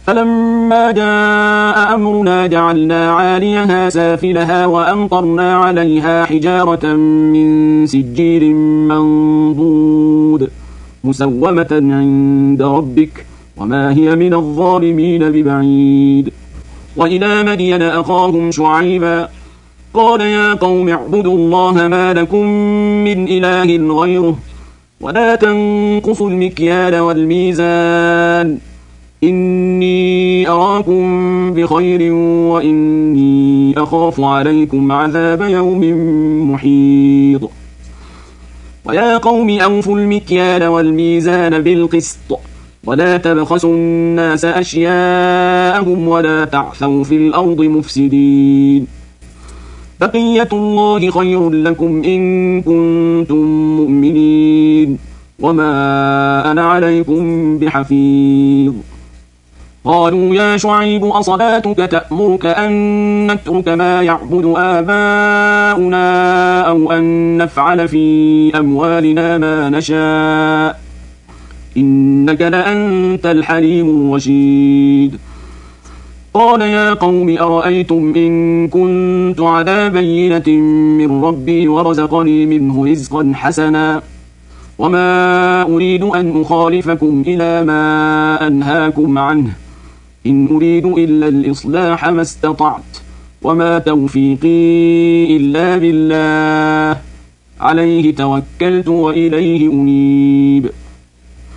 فلما جاء أمرنا جعلنا عاليها سافلها وأمطرنا عليها حجارة من سجيل منضود مسومة عند ربك وما هي من الظالمين ببعيد. وإلى مدين أخاهم شعيبا قال يا قوم اعبدوا الله ما لكم من إله غيره ولا تنقصوا المكيال والميزان إني أراكم بخير وإني أخاف عليكم عذاب يوم محيط. ويا قوم أوفوا المكيال والميزان بالقسط ولا تبخسوا الناس أشياءهم ولا تعثوا في الأرض مفسدين بقية الله خير لكم إن كنتم مؤمنين وما أنا عليكم بحفيظ. قالوا يا شعيب أصلاتك تأمرك أن نترك ما يعبد آباؤنا أو أن نفعل في أموالنا ما نشاء إنك لأنت الحليم الرشيد. قال يا قوم أرأيتم إن كنت على بينة من ربي ورزقني منه رزقا حسنا وما أريد أن أخالفكم إلى ما أنهاكم عنه إن أريد إلا الإصلاح ما استطعت وما توفيقي إلا بالله عليه توكلت وإليه أنيب.